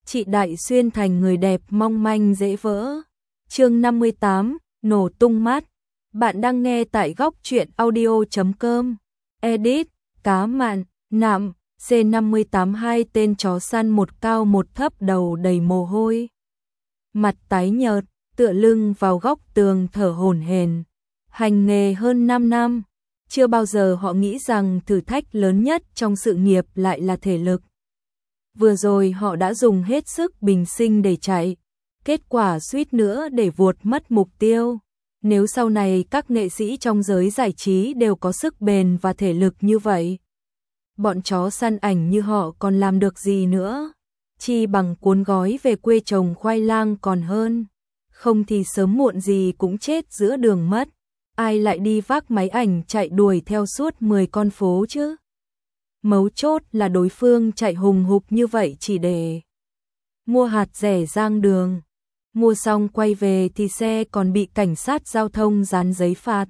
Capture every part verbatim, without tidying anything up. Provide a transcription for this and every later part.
chị Đại xuyên thành người đẹp mong manh dễ vỡ. Chương năm mươi tám, nổ tung mắt. Bạn đang nghe tại góc truyện audio chấm com. Edit, cá mặn, nạm, C năm mươi tám hai tên chó săn một cao một thấp đầu đầy mồ hôi. Mặt tái nhợt, tựa lưng vào góc tường thở hổn hển. Hành nghề hơn năm năm, chưa bao giờ họ nghĩ rằng thử thách lớn nhất trong sự nghiệp lại là thể lực. Vừa rồi họ đã dùng hết sức bình sinh để chạy, kết quả suýt nữa để vụt mất mục tiêu. Nếu sau này các nghệ sĩ trong giới giải trí đều có sức bền và thể lực như vậy, bọn chó săn ảnh như họ còn làm được gì nữa? Chi bằng cuốn gói về quê trồng khoai lang còn hơn, không thì sớm muộn gì cũng chết giữa đường mất. Ai lại đi vác máy ảnh chạy đuổi theo suốt mười con phố chứ? Mấu chốt là đối phương chạy hùng hục như vậy chỉ để mua hạt rẻ giang đường. Mua xong quay về thì xe còn bị cảnh sát giao thông dán giấy phạt.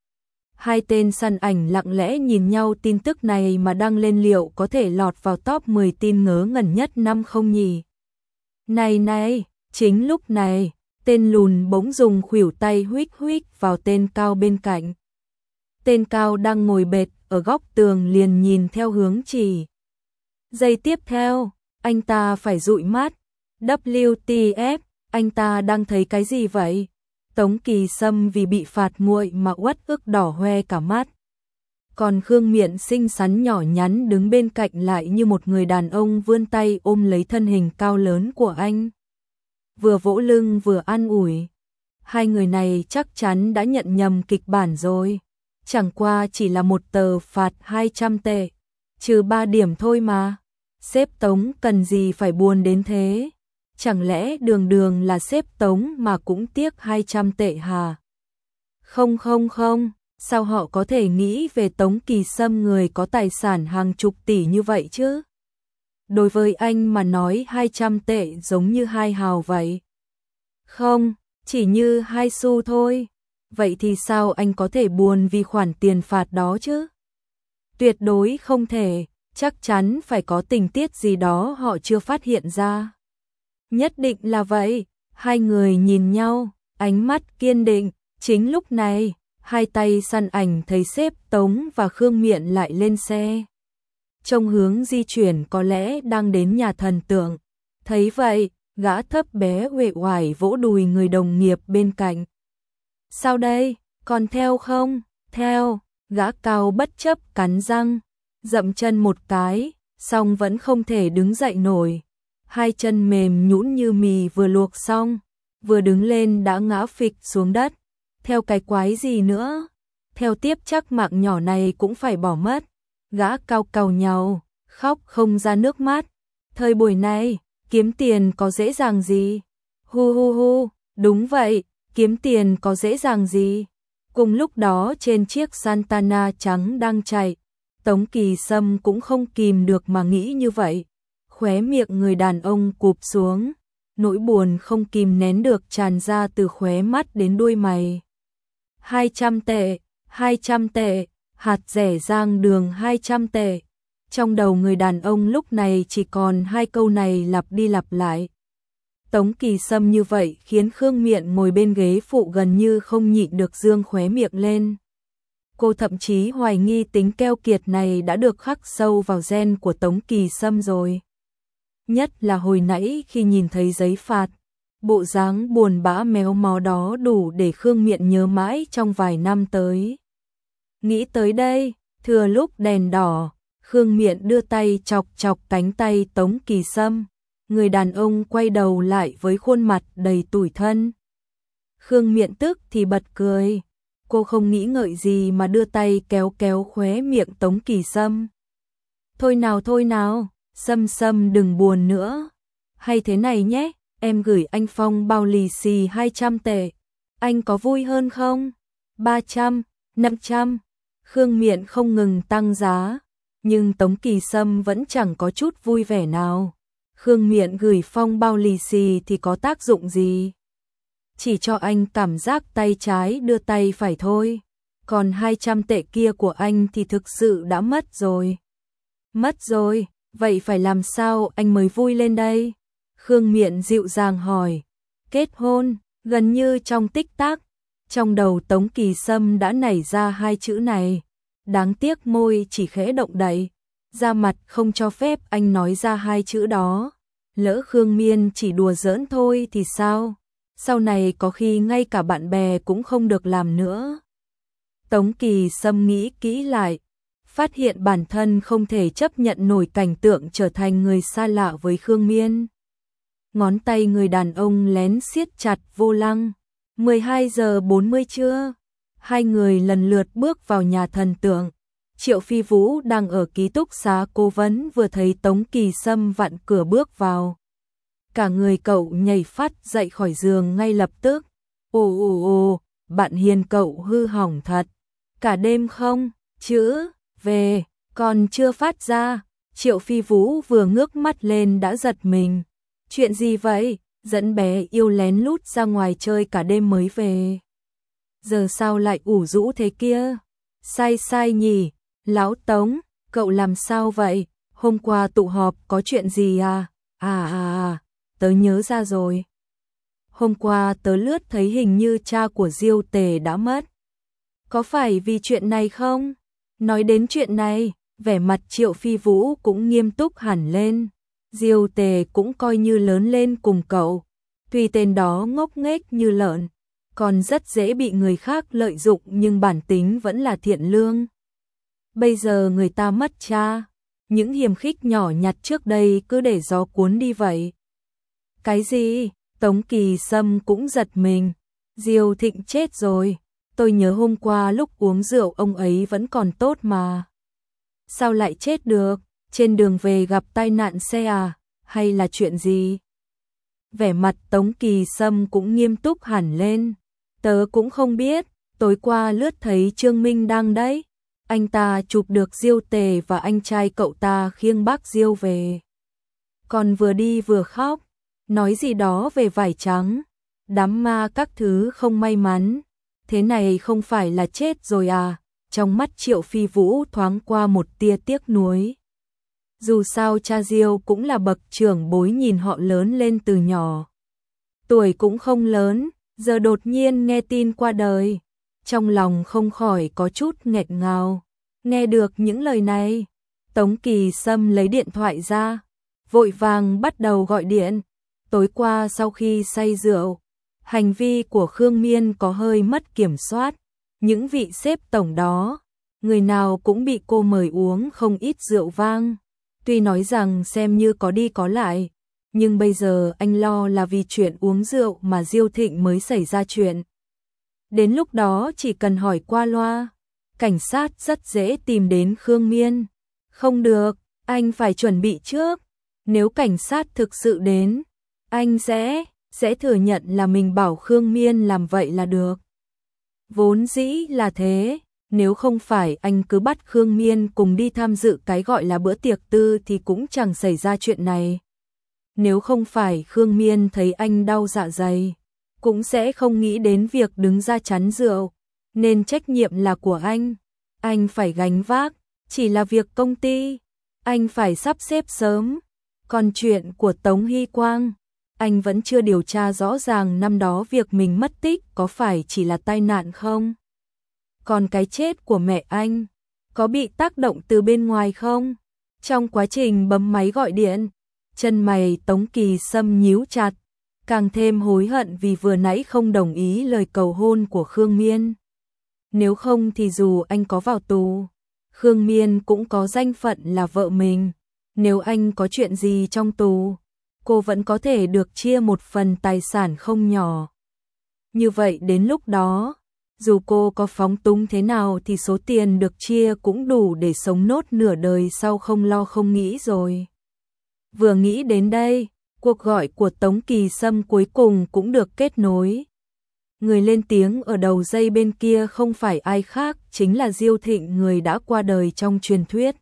Hai tên săn ảnh lặng lẽ nhìn nhau, tin tức này mà đăng lên liệu có thể lọt vào top mười tin ngớ ngẩn nhất năm không nhỉ? Này này, chính lúc này, tên lùn bỗng dùng khuỷu tay huých huých vào tên cao bên cạnh. Tên cao đang ngồi bệt ở góc tường liền nhìn theo hướng chỉ. Giây tiếp theo, anh ta phải dụi mắt. W T F, anh ta đang thấy cái gì vậy? Tống Kỳ Sâm vì bị phạt nguội mà uất ức đỏ hoe cả mắt. Còn Khương Miện xinh xắn nhỏ nhắn đứng bên cạnh lại như một người đàn ông vươn tay ôm lấy thân hình cao lớn của anh. Vừa vỗ lưng vừa an ủi. Hai người này chắc chắn đã nhận nhầm kịch bản rồi. Chẳng qua chỉ là một tờ phạt hai trăm tệ, trừ ba điểm thôi mà. Sếp Tống cần gì phải buồn đến thế? Chẳng lẽ đường đường là sếp Tống mà cũng tiếc hai trăm tệ hả? Không không không, sao họ có thể nghĩ về Tống Kỳ Sâm người có tài sản hàng chục tỷ như vậy chứ? Đối với anh mà nói hai trăm tệ giống như hai hào vậy. Không, chỉ như hai xu thôi. Vậy thì sao anh có thể buồn vì khoản tiền phạt đó chứ? Tuyệt đối không thể, chắc chắn phải có tình tiết gì đó họ chưa phát hiện ra. Nhất định là vậy. Hai người nhìn nhau, ánh mắt kiên định. Chính lúc này, hai tay săn ảnh thấy sếp Tống và Khương Miện lại lên xe. Trong hướng di chuyển có lẽ đang đến nhà thần tượng. Thấy vậy, gã thấp bé uể oải vỗ đùi người đồng nghiệp bên cạnh. Sao đây, còn theo không? Theo, gã cao bất chấp cắn răng, dậm chân một cái, xong vẫn không thể đứng dậy nổi. Hai chân mềm nhũn như mì vừa luộc xong, vừa đứng lên đã ngã phịch xuống đất. Theo cái quái gì nữa? Theo tiếp chắc mạng nhỏ này cũng phải bỏ mất. Gã cao càu nhàu, khóc không ra nước mắt. Thời buổi này, kiếm tiền có dễ dàng gì? Hu hu hu, đúng vậy, kiếm tiền có dễ dàng gì? Cùng lúc đó trên chiếc Santana trắng đang chạy, Tống Kỳ Sâm cũng không kìm được mà nghĩ như vậy. Khóe miệng người đàn ông cụp xuống, nỗi buồn không kìm nén được tràn ra từ khóe mắt đến đuôi mày. hai trăm tệ, hai trăm tệ, hạt rẻ giang đường hai trăm tệ. Trong đầu người đàn ông lúc này chỉ còn hai câu này lặp đi lặp lại. Tống Kỳ Sâm như vậy khiến Khương Miện ngồi bên ghế phụ gần như không nhịn được dương khóe miệng lên. Cô thậm chí hoài nghi tính keo kiệt này đã được khắc sâu vào gen của Tống Kỳ Sâm rồi. Nhất là hồi nãy khi nhìn thấy giấy phạt, bộ dáng buồn bã méo mó đó đủ để Khương Miện nhớ mãi trong vài năm tới. Nghĩ tới đây, thừa lúc đèn đỏ, Khương Miện đưa tay chọc chọc cánh tay Tống Kỳ Sâm. Người đàn ông quay đầu lại với khuôn mặt đầy tủi thân. Khương Miện tức thì bật cười. Cô không nghĩ ngợi gì mà đưa tay kéo kéo khóe miệng Tống Kỳ Sâm. Thôi nào thôi nào, Sâm Sâm đừng buồn nữa. Hay thế này nhé, em gửi anh Phong bao lì xì hai trăm tệ. Anh có vui hơn không? ba trăm, năm trăm. Khương Miện không ngừng tăng giá, nhưng Tống Kỳ Sâm vẫn chẳng có chút vui vẻ nào. Khương Miện gửi Phong bao lì xì thì có tác dụng gì? Chỉ cho anh cảm giác tay trái đưa tay phải thôi. Còn hai trăm tệ kia của anh thì thực sự đã mất rồi. Mất rồi, vậy phải làm sao anh mới vui lên đây? Khương Miện dịu dàng hỏi. Kết hôn, gần như trong tích tắc, trong đầu Tống Kỳ Sâm đã nảy ra hai chữ này. Đáng tiếc môi chỉ khẽ động đậy, da mặt không cho phép anh nói ra hai chữ đó. Lỡ Khương Miên chỉ đùa giỡn thôi thì sao? Sau này có khi ngay cả bạn bè cũng không được làm nữa. Tống Kỳ Sâm nghĩ kỹ lại, phát hiện bản thân không thể chấp nhận nổi cảnh tượng trở thành người xa lạ với Khương Miên. Ngón tay người đàn ông lén siết chặt vô lăng. mười hai giờ bốn mươi trưa, hai người lần lượt bước vào nhà thần tượng. Triệu Phi Vũ đang ở ký túc xá cố vấn vừa thấy Tống Kỳ Sâm vặn cửa bước vào. Cả người cậu nhảy phát dậy khỏi giường ngay lập tức. Ồ ồ ồ, bạn Hiền cậu hư hỏng thật. Cả đêm không, chữ, về, còn chưa phát ra. Triệu Phi Vũ vừa ngước mắt lên đã giật mình. Chuyện gì vậy? Dẫn bé yêu lén lút ra ngoài chơi cả đêm mới về. Giờ sao lại ủ rũ thế kia? Sai sai nhỉ? Lão Tống, cậu làm sao vậy? Hôm qua tụ họp có chuyện gì à? À à à, tớ nhớ ra rồi. Hôm qua tớ lướt thấy hình như cha của Diêu Tề đã mất. Có phải vì chuyện này không? Nói đến chuyện này, vẻ mặt Triệu Phi Vũ cũng nghiêm túc hẳn lên. Diêu Tề cũng coi như lớn lên cùng cậu. Tuy tên đó ngốc nghếch như lợn, còn rất dễ bị người khác lợi dụng nhưng bản tính vẫn là thiện lương. Bây giờ người ta mất cha, những hiềm khích nhỏ nhặt trước đây cứ để gió cuốn đi vậy. Cái gì? Tống Kỳ Sâm cũng giật mình. Diêu Thịnh chết rồi. Tôi nhớ hôm qua lúc uống rượu ông ấy vẫn còn tốt mà. Sao lại chết được? Trên đường về gặp tai nạn xe à? Hay là chuyện gì? Vẻ mặt Tống Kỳ Sâm cũng nghiêm túc hẳn lên. Tớ cũng không biết, tối qua lướt thấy Trương Minh Đăng đấy. Anh ta chụp được Diêu Tề và anh trai cậu ta khiêng bác Diêu về. Còn vừa đi vừa khóc, nói gì đó về vải trắng. Đám ma các thứ không may mắn. Thế này không phải là chết rồi à? Trong mắt Triệu Phi Vũ thoáng qua một tia tiếc nuối. Dù sao cha Diêu cũng là bậc trưởng bối nhìn họ lớn lên từ nhỏ. Tuổi cũng không lớn, giờ đột nhiên nghe tin qua đời. Trong lòng không khỏi có chút nghẹn ngào. Nghe được những lời này, Tống Kỳ Sâm lấy điện thoại ra, vội vàng bắt đầu gọi điện. Tối qua sau khi say rượu, hành vi của Khương Miên có hơi mất kiểm soát. Những vị sếp tổng đó, người nào cũng bị cô mời uống không ít rượu vang. Tuy nói rằng xem như có đi có lại, nhưng bây giờ anh lo là vì chuyện uống rượu mà Diêu Thịnh mới xảy ra chuyện. Đến lúc đó chỉ cần hỏi qua loa, cảnh sát rất dễ tìm đến Khương Miên. Không được, anh phải chuẩn bị trước. Nếu cảnh sát thực sự đến, anh sẽ, sẽ thừa nhận là mình bảo Khương Miên làm vậy là được. Vốn dĩ là thế, nếu không phải anh cứ bắt Khương Miên cùng đi tham dự cái gọi là bữa tiệc tư thì cũng chẳng xảy ra chuyện này. Nếu không phải Khương Miên thấy anh đau dạ dày, cũng sẽ không nghĩ đến việc đứng ra chắn rượu, nên trách nhiệm là của anh. Anh phải gánh vác, chỉ là việc công ty, anh phải sắp xếp sớm. Còn chuyện của Tống Hy Quang, anh vẫn chưa điều tra rõ ràng năm đó việc mình mất tích có phải chỉ là tai nạn không? Còn cái chết của mẹ anh, có bị tác động từ bên ngoài không? Trong quá trình bấm máy gọi điện, chân mày Tống Kỳ Sâm nhíu chặt, càng thêm hối hận vì vừa nãy không đồng ý lời cầu hôn của Khương Miên. Nếu không thì dù anh có vào tù, Khương Miên cũng có danh phận là vợ mình. Nếu anh có chuyện gì trong tù, cô vẫn có thể được chia một phần tài sản không nhỏ. Như vậy đến lúc đó, dù cô có phóng túng thế nào thì số tiền được chia cũng đủ để sống nốt nửa đời sau không lo không nghĩ rồi. Vừa nghĩ đến đây, cuộc gọi của Tống Kỳ Sâm cuối cùng cũng được kết nối. Người lên tiếng ở đầu dây bên kia không phải ai khác, chính là Diêu Thịnh, người đã qua đời trong truyền thuyết.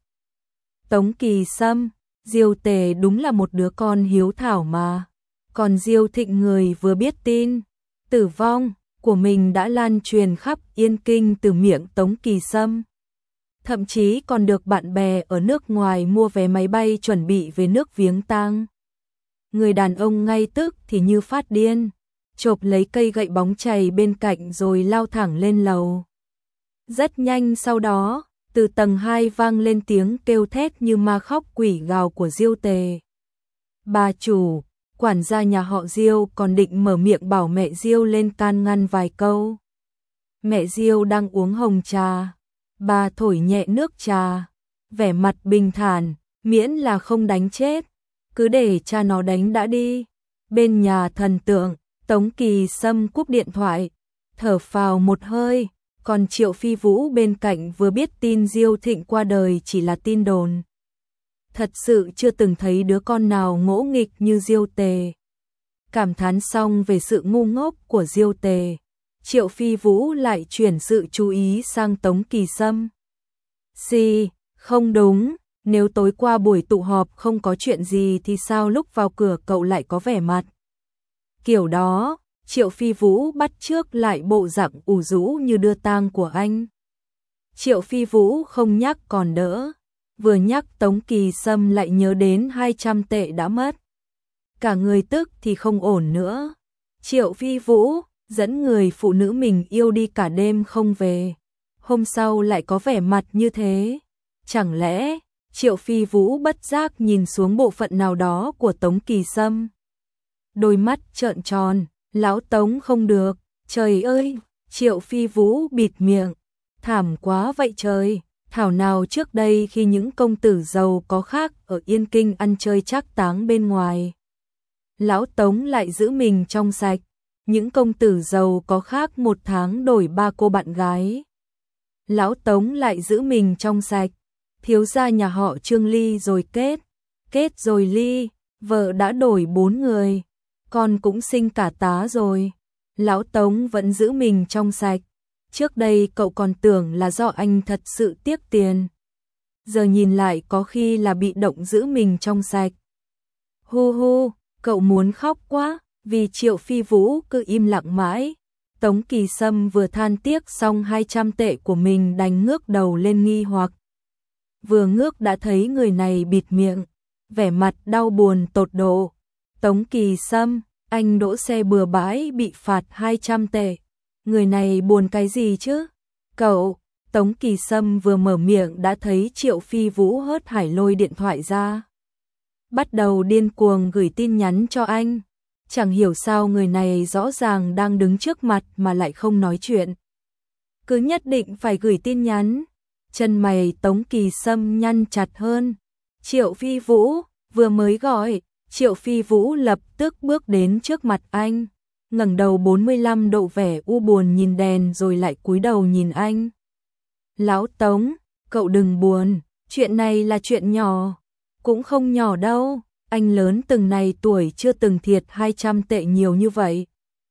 Tống Kỳ Sâm, Diêu Tề đúng là một đứa con hiếu thảo mà. Còn Diêu Thịnh, người vừa biết tin tử vong của mình đã lan truyền khắp Yên Kinh từ miệng Tống Kỳ Sâm. Thậm chí còn được bạn bè ở nước ngoài mua vé máy bay chuẩn bị về nước viếng tang. người đàn ông ngay tức thì như phát điên, chộp lấy cây gậy bóng chày bên cạnh rồi lao thẳng lên lầu. Rất nhanh sau đó, từ tầng hai vang lên tiếng kêu thét như ma khóc quỷ gào của Diêu Tề. Bà chủ, quản gia nhà họ Diêu còn định mở miệng bảo mẹ Diêu lên can ngăn vài câu. Mẹ Diêu đang uống hồng trà, bà thổi nhẹ nước trà, vẻ mặt bình thản, miễn là không đánh chết, cứ để cha nó đánh đã đi. Bên nhà thần tượng, Tống Kỳ Sâm cúp điện thoại, thở phào một hơi, còn Triệu Phi Vũ bên cạnh vừa biết tin Diêu Thịnh qua đời chỉ là tin đồn. Thật sự chưa từng thấy đứa con nào ngỗ nghịch như Diêu Tề. Cảm thán xong về sự ngu ngốc của Diêu Tề, Triệu Phi Vũ lại chuyển sự chú ý sang Tống Kỳ Sâm. Xì, không đúng, nếu tối qua buổi tụ họp không có chuyện gì thì sao lúc vào cửa cậu lại có vẻ mặt kiểu đó? Triệu Phi Vũ bắt chước lại bộ dạng ủ rũ như đưa tang của anh. Triệu Phi Vũ không nhắc còn đỡ, vừa nhắc Tống Kỳ Sâm lại nhớ đến hai trăm tệ đã mất. Cả người tức thì không ổn nữa. Triệu Phi Vũ dẫn người phụ nữ mình yêu đi cả đêm không về, hôm sau lại có vẻ mặt như thế. Chẳng lẽ Triệu Phi Vũ bất giác nhìn xuống bộ phận nào đó của Tống Kỳ Sâm? Đôi mắt trợn tròn, lão Tống không được, trời ơi, Triệu Phi Vũ bịt miệng, thảm quá vậy trời, thảo nào trước đây khi những công tử giàu có khác ở Yên Kinh ăn chơi trác táng bên ngoài, lão Tống lại giữ mình trong sạch, những công tử giàu có khác một tháng đổi ba cô bạn gái. Lão Tống lại giữ mình trong sạch, thiếu gia nhà họ Trương ly rồi kết, kết rồi ly, vợ đã đổi bốn người, con cũng sinh cả tá rồi. Lão Tống vẫn giữ mình trong sạch. Trước đây cậu còn tưởng là do anh thật sự tiếc tiền. Giờ nhìn lại có khi là bị động giữ mình trong sạch. Hu hu, cậu muốn khóc quá, vì Triệu Phi Vũ cứ im lặng mãi. Tống Kỳ Sâm vừa than tiếc xong hai trăm tệ của mình đành ngước đầu lên nghi hoặc. Vừa ngước đã thấy người này bịt miệng, vẻ mặt đau buồn tột độ. Tống Kỳ Sâm, anh đỗ xe bừa bãi bị phạt hai trăm tệ. Người này buồn cái gì chứ? Cậu, Tống Kỳ Sâm vừa mở miệng đã thấy Triệu Phi Vũ hớt hải lôi điện thoại ra. Bắt đầu điên cuồng gửi tin nhắn cho anh. Chẳng hiểu sao người này rõ ràng đang đứng trước mặt mà lại không nói chuyện. Cứ nhất định phải gửi tin nhắn. Chân mày Tống Kỳ Sâm nhăn chặt hơn. Triệu Phi Vũ, vừa mới gọi. Triệu Phi Vũ lập tức bước đến trước mặt anh, ngẩng đầu bốn mươi lăm độ vẻ u buồn nhìn đèn rồi lại cúi đầu nhìn anh. Lão Tống, cậu đừng buồn, chuyện này là chuyện nhỏ, cũng không nhỏ đâu, anh lớn từng này tuổi chưa từng thiệt hai trăm tệ nhiều như vậy.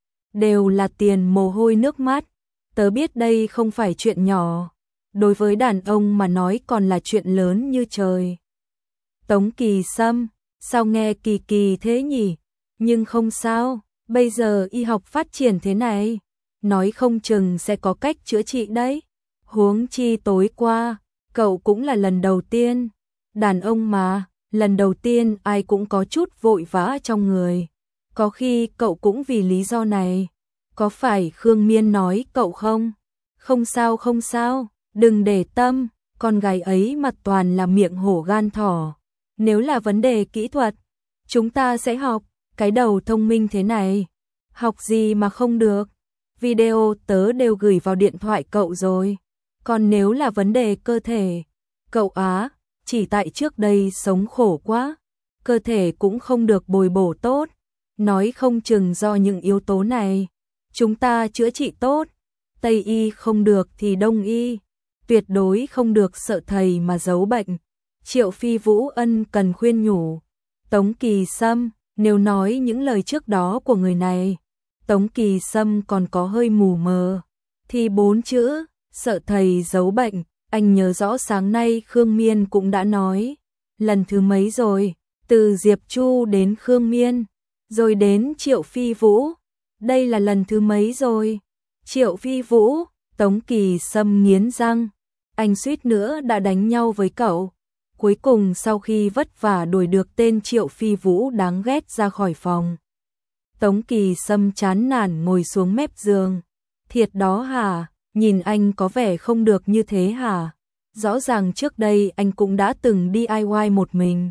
Đều là tiền mồ hôi nước mắt, tớ biết đây không phải chuyện nhỏ, đối với đàn ông mà nói còn là chuyện lớn như trời. Tống Kỳ Sâm, sao nghe kỳ kỳ thế nhỉ? Nhưng không sao, bây giờ y học phát triển thế này, nói không chừng sẽ có cách chữa trị đấy. Huống chi tối qua, cậu cũng là lần đầu tiên. Đàn ông mà, lần đầu tiên ai cũng có chút vội vã trong người. Có khi cậu cũng vì lý do này. Có phải Khương Miên nói cậu không? Không sao không sao, đừng để tâm, con gái ấy mặt toàn là miệng hổ gan thỏ. Nếu là vấn đề kỹ thuật, chúng ta sẽ học, cái đầu thông minh thế này. Học gì mà không được, video tớ đều gửi vào điện thoại cậu rồi. Còn nếu là vấn đề cơ thể, cậu á, chỉ tại trước đây sống khổ quá, cơ thể cũng không được bồi bổ tốt. Nói không chừng do những yếu tố này, chúng ta chữa trị tốt. Tây y không được thì đông y, tuyệt đối không được sợ thầy mà giấu bệnh. Triệu Phi Vũ ân cần khuyên nhủ. Tống Kỳ Sâm, nếu nói những lời trước đó của người này, Tống Kỳ Sâm còn có hơi mù mờ, thì bốn chữ, sợ thầy giấu bệnh, anh nhớ rõ sáng nay Khương Miên cũng đã nói. Lần thứ mấy rồi, từ Diệp Chu đến Khương Miên, rồi đến Triệu Phi Vũ, đây là lần thứ mấy rồi? Triệu Phi Vũ, Tống Kỳ Sâm nghiến răng, anh suýt nữa đã đánh nhau với cậu. Cuối cùng sau khi vất vả đuổi được tên Triệu Phi Vũ đáng ghét ra khỏi phòng, Tống Kỳ Sâm chán nản ngồi xuống mép giường. Thiệt đó hả? Nhìn anh có vẻ không được như thế hả? Rõ ràng trước đây anh cũng đã từng đi đi i goai một mình.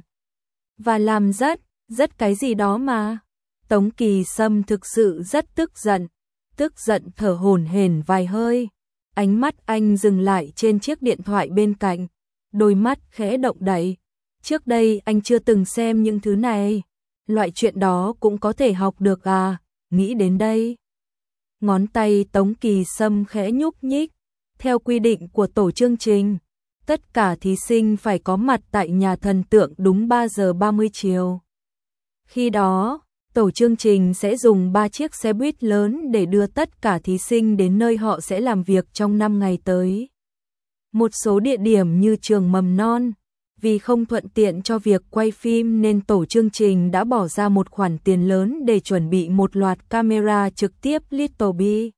Và làm rất, rất cái gì đó mà. Tống Kỳ Sâm thực sự rất tức giận. Tức giận thở hổn hển vài hơi. Ánh mắt anh dừng lại trên chiếc điện thoại bên cạnh. Đôi mắt khẽ động đậy. Trước đây anh chưa từng xem những thứ này. Loại chuyện đó cũng có thể học được à? Nghĩ đến đây, ngón tay Tống Kỳ Sâm khẽ nhúc nhích. Theo quy định của tổ chương trình, tất cả thí sinh phải có mặt tại nhà thần tượng đúng ba giờ ba mươi chiều. Khi đó, tổ chương trình sẽ dùng ba chiếc xe buýt lớn để đưa tất cả thí sinh đến nơi họ sẽ làm việc trong năm ngày tới. Một số địa điểm như trường mầm non, vì không thuận tiện cho việc quay phim nên tổ chương trình đã bỏ ra một khoản tiền lớn để chuẩn bị một loạt camera trực tiếp Little Big.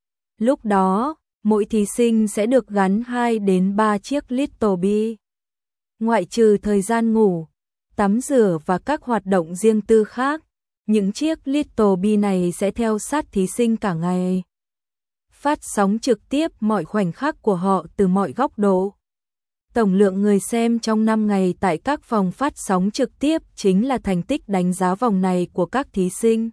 Lúc đó, mỗi thí sinh sẽ được gắn hai đến ba chiếc Little Big. Ngoại trừ thời gian ngủ, tắm rửa và các hoạt động riêng tư khác, những chiếc Little Big này sẽ theo sát thí sinh cả ngày. Phát sóng trực tiếp mọi khoảnh khắc của họ từ mọi góc độ. Tổng lượng người xem trong năm ngày tại các phòng phát sóng trực tiếp chính là thành tích đánh giá vòng này của các thí sinh.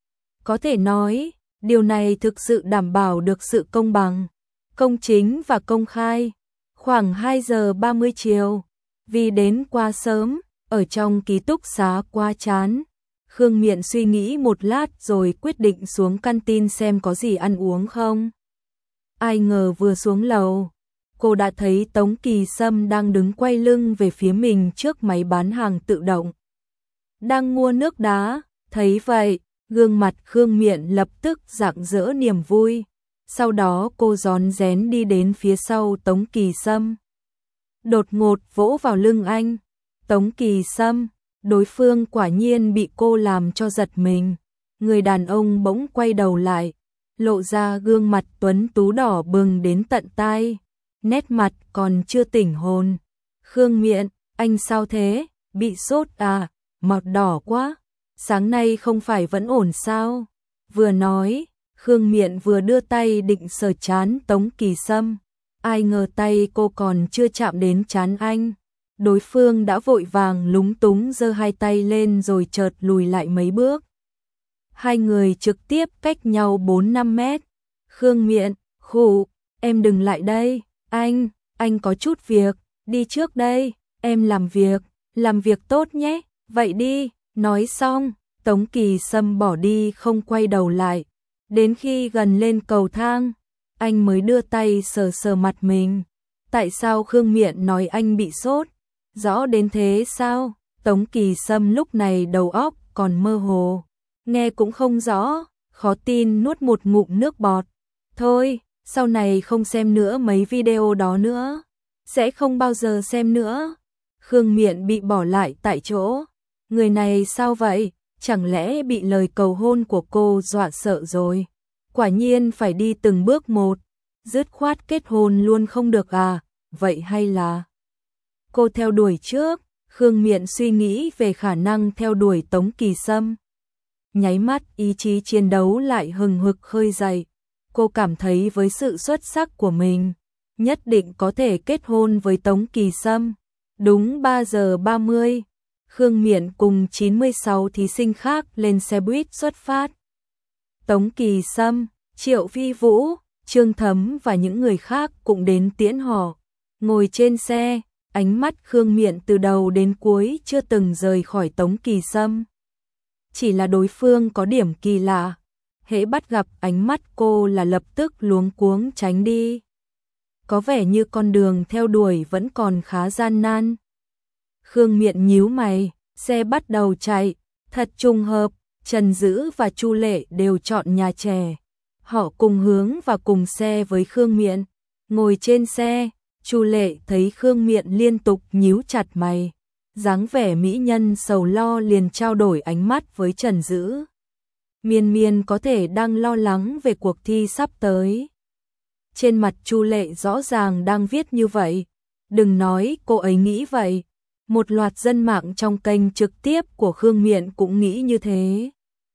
Có thể nói, điều này thực sự đảm bảo được sự công bằng, công chính và công khai. Khoảng hai giờ ba mươi chiều, vì đến quá sớm, ở trong ký túc xá quá chán, Khương Miện suy nghĩ một lát rồi quyết định xuống canteen xem có gì ăn uống không. Ai ngờ vừa xuống lầu, cô đã thấy Tống Kỳ Sâm đang đứng quay lưng về phía mình trước máy bán hàng tự động. Đang mua nước đá, thấy vậy, gương mặt Khương Miện lập tức rạng rỡ niềm vui. Sau đó cô rón rén đi đến phía sau Tống Kỳ Sâm. Đột ngột vỗ vào lưng anh. Tống Kỳ Sâm, đối phương quả nhiên bị cô làm cho giật mình. Người đàn ông bỗng quay đầu lại, lộ ra gương mặt tuấn tú đỏ bừng đến tận tai. Nét mặt còn chưa tỉnh hồn. Khương Miện, anh sao thế? Bị sốt à? Mặt đỏ quá. Sáng nay không phải vẫn ổn sao? Vừa nói, Khương Miện vừa đưa tay định sờ trán Tống Kỳ Sâm. Ai ngờ tay cô còn chưa chạm đến trán anh. Đối phương đã vội vàng lúng túng giơ hai tay lên rồi chợt lùi lại mấy bước. Hai người trực tiếp cách nhau bốn năm mét. Khương Miện, khụ, em đừng lại đây. Anh, anh có chút việc, đi trước đây, em làm việc, làm việc tốt nhé, vậy đi. Nói xong, Tống Kỳ Sâm bỏ đi không quay đầu lại. Đến khi gần lên cầu thang, anh mới đưa tay sờ sờ mặt mình. Tại sao Khương Miện nói anh bị sốt? Rõ đến thế sao? Tống Kỳ Sâm lúc này đầu óc còn mơ hồ, nghe cũng không rõ, khó tin nuốt một ngụm nước bọt. Thôi, sau này không xem nữa mấy video đó nữa, sẽ không bao giờ xem nữa. Khương Miện bị bỏ lại tại chỗ. Người này sao vậy? Chẳng lẽ bị lời cầu hôn của cô dọa sợ rồi? Quả nhiên phải đi từng bước một, dứt khoát kết hôn luôn không được à? Vậy hay là cô theo đuổi trước? Khương Miện suy nghĩ về khả năng theo đuổi Tống Kỳ Sâm. Nháy mắt ý chí chiến đấu lại hừng hực khơi dậy. Cô cảm thấy với sự xuất sắc của mình, nhất định có thể kết hôn với Tống Kỳ Sâm. Đúng ba giờ ba mươi, Khương Miện cùng chín mươi sáu thí sinh khác lên xe buýt xuất phát. Tống Kỳ Sâm, Triệu Phi Vũ, Trương Thấm và những người khác cũng đến tiễn họ. Ngồi trên xe, ánh mắt Khương Miện từ đầu đến cuối chưa từng rời khỏi Tống Kỳ Sâm. Chỉ là đối phương có điểm kỳ lạ, hễ bắt gặp ánh mắt cô là lập tức luống cuống tránh đi. Có vẻ như con đường theo đuổi vẫn còn khá gian nan. Khương Miện nhíu mày, xe bắt đầu chạy, thật trùng hợp, Trần Dữ và Chu Lệ đều chọn nhà trẻ. Họ cùng hướng và cùng xe với Khương Miện. Ngồi trên xe, Chu Lệ thấy Khương Miện liên tục nhíu chặt mày, dáng vẻ mỹ nhân sầu lo liền trao đổi ánh mắt với Trần Dữ. Miên Miên có thể đang lo lắng về cuộc thi sắp tới. Trên mặt Chu Lệ rõ ràng đang viết như vậy. Đừng nói cô ấy nghĩ vậy, Một loạt dân mạng trong kênh trực tiếp của Khương Miện cũng nghĩ như thế.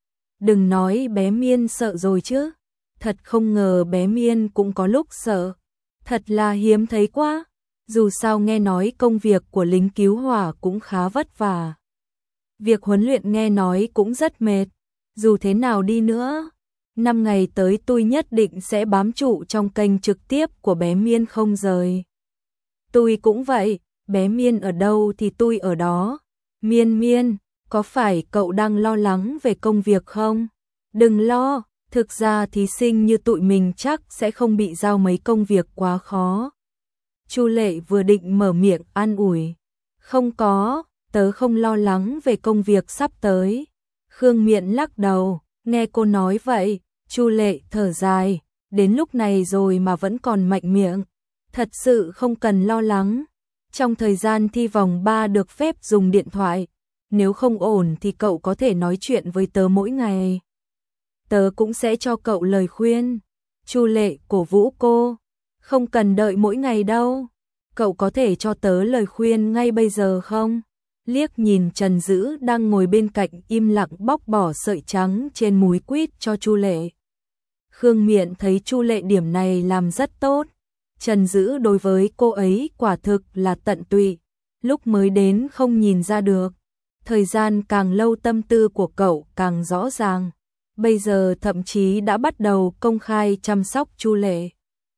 Đừng nói bé Miên sợ rồi chứ. Thật không ngờ bé Miên cũng có lúc sợ. Thật là hiếm thấy quá. Dù sao nghe nói công việc của lính cứu hỏa cũng khá vất vả. Việc huấn luyện nghe nói cũng rất mệt. Dù thế nào đi nữa, năm ngày tới tôi nhất định sẽ bám trụ trong kênh trực tiếp của bé Miên không rời. Tôi cũng vậy, bé Miên ở đâu thì tôi ở đó. Miên Miên, có phải cậu đang lo lắng về công việc không? Đừng lo, thực ra thí sinh như tụi mình chắc sẽ không bị giao mấy công việc quá khó. Chu Lệ vừa định mở miệng an ủi. Không có, tớ không lo lắng về công việc sắp tới. Khương Miện lắc đầu, nghe cô nói vậy, Chu Lệ thở dài, đến lúc này rồi mà vẫn còn mạnh miệng. Thật sự không cần lo lắng. Trong thời gian thi vòng ba được phép dùng điện thoại, nếu không ổn thì cậu có thể nói chuyện với tớ mỗi ngày. Tớ cũng sẽ cho cậu lời khuyên. Chu Lệ cổ vũ cô, không cần đợi mỗi ngày đâu. Cậu có thể cho tớ lời khuyên ngay bây giờ không? Liếc nhìn Trần Dữ đang ngồi bên cạnh im lặng bóc bỏ sợi trắng trên múi quýt cho Chu Lệ. Khương Miện thấy Chu Lệ điểm này làm rất tốt. Trần Dữ đối với cô ấy quả thực là tận tụy, lúc mới đến không nhìn ra được. Thời gian càng lâu tâm tư của cậu càng rõ ràng. Bây giờ thậm chí đã bắt đầu công khai chăm sóc Chu Lệ.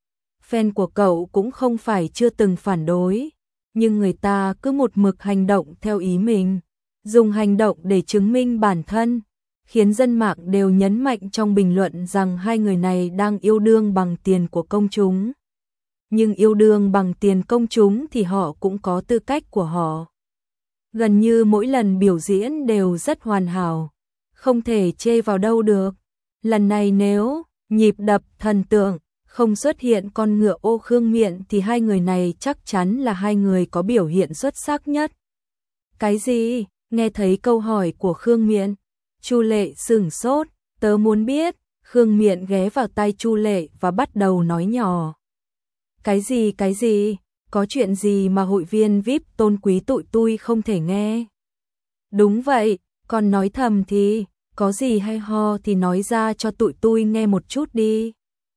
Fan của cậu cũng không phải chưa từng phản đối, nhưng người ta cứ một mực hành động theo ý mình, dùng hành động để chứng minh bản thân, khiến dân mạng đều nhấn mạnh trong bình luận rằng hai người này đang yêu đương bằng tiền của công chúng. Nhưng yêu đương bằng tiền công chúng thì họ cũng có tư cách của họ. Gần như mỗi lần biểu diễn đều rất hoàn hảo, không thể chê vào đâu được. Lần này nếu nhịp đập thần tượng không xuất hiện con ngựa ô Khương Miện thì hai người này chắc chắn là hai người có biểu hiện xuất sắc nhất. Cái gì? Nghe thấy câu hỏi của Khương Miện, Chu Lệ sửng sốt, tớ muốn biết. Khương Miện ghé vào tai Chu Lệ và bắt đầu nói nhỏ. Cái gì cái gì? Có chuyện gì mà hội viên vi ai pi tôn quý tụi tôi không thể nghe? Đúng vậy, còn nói thầm thì, có gì hay ho thì nói ra cho tụi tôi nghe một chút đi.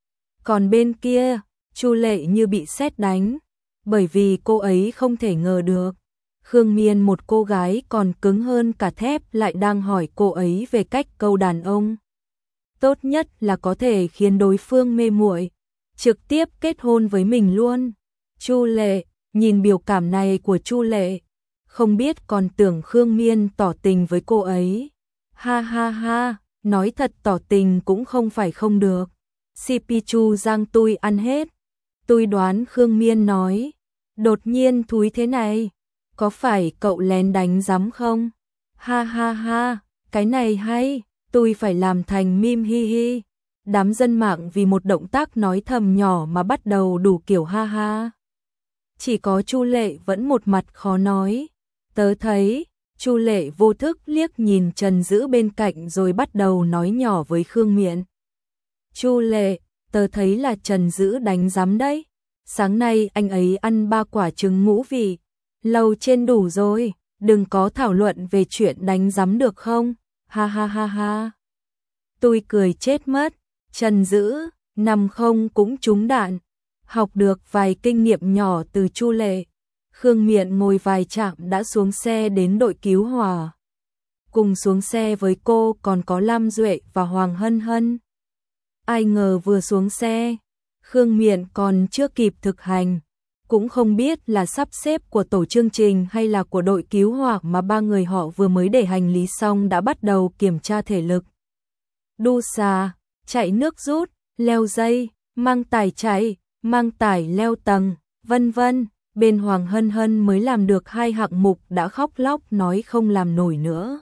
Còn bên kia, Chu Lệ như bị sét đánh, bởi vì cô ấy không thể ngờ được. Khương Miên, một cô gái còn cứng hơn cả thép, lại đang hỏi cô ấy về cách câu đàn ông. Tốt nhất là có thể khiến đối phương mê muội, trực tiếp kết hôn với mình luôn. Chu Lệ, nhìn biểu cảm này của Chu Lệ, không biết còn tưởng Khương Miên tỏ tình với cô ấy. Ha ha ha, nói thật tỏ tình cũng không phải không được. xê pê Chu Giang tôi ăn hết. Tôi đoán Khương Miên nói, đột nhiên thúi thế này, có phải cậu lén đánh rắm không? Ha ha ha, cái này hay, tôi phải làm thành meme hi hi. Đám dân mạng vì một động tác nói thầm nhỏ mà bắt đầu đủ kiểu ha ha. Chỉ có Chu Lệ vẫn một mặt khó nói. Tớ thấy, Chu Lệ vô thức liếc nhìn Trần Dữ bên cạnh rồi bắt đầu nói nhỏ với Khương Miện. Chu Lệ, tớ thấy là Trần Dữ đánh rắm đấy. Sáng nay anh ấy ăn ba quả trứng ngũ vị. Lầu trên đủ rồi, đừng có thảo luận về chuyện đánh rắm được không? Ha ha ha ha. Tôi cười chết mất. Trần Dữ, nằm không cũng trúng đạn. Học được vài kinh nghiệm nhỏ từ Chu Lệ. Khương Miện ngồi vài trạm đã xuống xe đến đội cứu hỏa. Cùng xuống xe với cô còn có Lam Duệ và Hoàng Hân Hân. Ai ngờ vừa xuống xe, Khương Miện còn chưa kịp thực hành, cũng không biết là sắp xếp của tổ chương trình hay là của đội cứu hỏa mà ba người họ vừa mới để hành lý xong đã bắt đầu kiểm tra thể lực. Đu xà, chạy nước rút, leo dây, mang tải chạy, mang tải leo tầng, vân vân. Bên Hoàng Hân Hân mới làm được hai hạng mục đã khóc lóc nói không làm nổi nữa.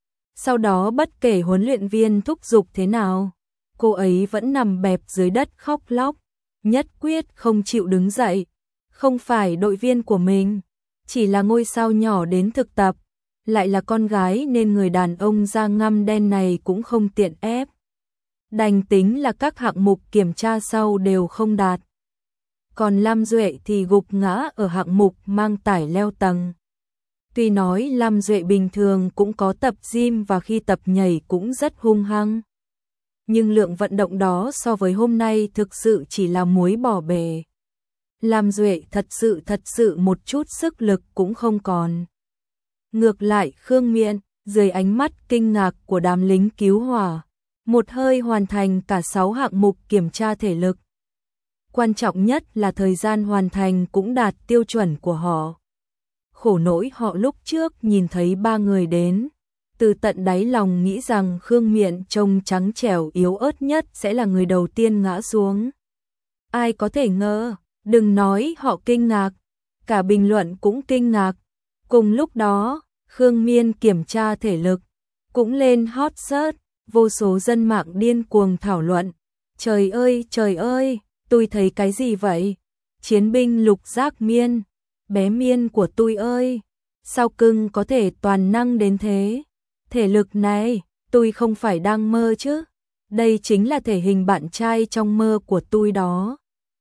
Sau đó bất kể huấn luyện viên thúc giục thế nào, cô ấy vẫn nằm bẹp dưới đất khóc lóc, nhất quyết không chịu đứng dậy. Không phải đội viên của mình, chỉ là ngôi sao nhỏ đến thực tập, lại là con gái nên người đàn ông da ngăm đen này cũng không tiện ép. Đành tính là các hạng mục kiểm tra sau đều không đạt. Còn Lam Duệ thì gục ngã ở hạng mục mang tải leo tầng. Tuy nói Lam Duệ bình thường cũng có tập gym và khi tập nhảy cũng rất hung hăng. Nhưng lượng vận động đó so với hôm nay thực sự chỉ là muối bỏ bể. Lam Duệ thật sự thật sự một chút sức lực cũng không còn. Ngược lại Khương Miện, dưới ánh mắt kinh ngạc của đám lính cứu hỏa, một hơi hoàn thành cả sáu hạng mục kiểm tra thể lực. Quan trọng nhất là thời gian hoàn thành cũng đạt tiêu chuẩn của họ. Khổ nỗi họ lúc trước nhìn thấy ba người đến, từ tận đáy lòng nghĩ rằng Khương Miện trông trắng trẻo yếu ớt nhất sẽ là người đầu tiên ngã xuống. Ai có thể ngờ, đừng nói họ kinh ngạc, cả bình luận cũng kinh ngạc. Cùng lúc đó, Khương Miện kiểm tra thể lực, cũng lên hot search, vô số dân mạng điên cuồng thảo luận. Trời ơi, trời ơi, tôi thấy cái gì vậy? Chiến binh Lục Giác Miên, bé Miên của tôi ơi, sao cưng có thể toàn năng đến thế? Thể lực này, tôi không phải đang mơ chứ? Đây chính là thể hình bạn trai trong mơ của tôi đó.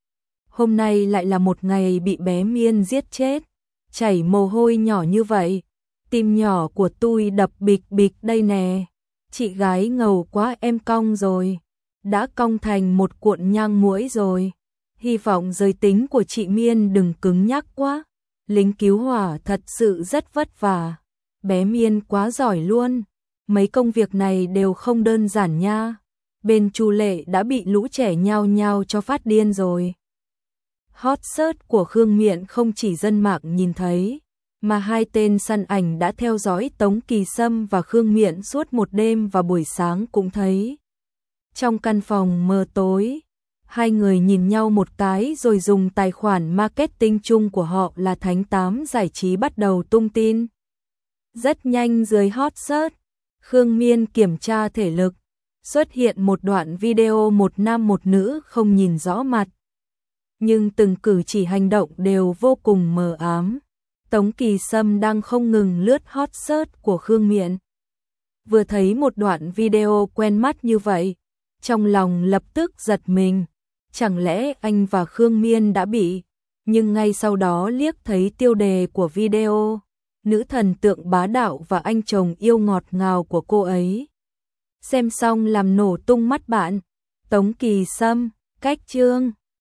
Hôm nay lại là một ngày bị bé Miên giết chết, chảy mồ hôi nhỏ như vậy. Tim nhỏ của tôi đập bịch bịch đây nè. Chị gái ngầu quá em cong rồi. Đã cong thành một cuộn nhang muỗi rồi. Hy vọng giới tính của chị Miên đừng cứng nhắc quá. Lính cứu hỏa thật sự rất vất vả. Bé Miên quá giỏi luôn. Mấy công việc này đều không đơn giản nha. Bên Chu Lệ đã bị lũ trẻ nhao nhao cho phát điên rồi. Hot search của Khương Miện không chỉ dân mạng nhìn thấy, mà hai tên săn ảnh đã theo dõi Tống Kỳ Sâm và Khương Miện suốt một đêm và buổi sáng cũng thấy. Trong căn phòng mờ tối, hai người nhìn nhau một cái rồi dùng tài khoản marketing chung của họ là Thánh Tám Giải trí bắt đầu tung tin. Rất nhanh dưới hot search, Khương Miện kiểm tra thể lực, xuất hiện một đoạn video một nam một nữ không nhìn rõ mặt. Nhưng từng cử chỉ hành động đều vô cùng mờ ám. Tống Kỳ Sâm đang không ngừng lướt hot search của Khương Miện. Vừa thấy một đoạn video quen mắt như vậy, trong lòng lập tức giật mình. Chẳng lẽ anh và Khương Miện đã bị? Nhưng ngay sau đó liếc thấy tiêu đề của video, nữ thần tượng bá đạo và anh chồng yêu ngọt ngào của cô ấy. Xem xong làm nổ tung mắt bạn. Tống Kỳ Sâm, cách chương.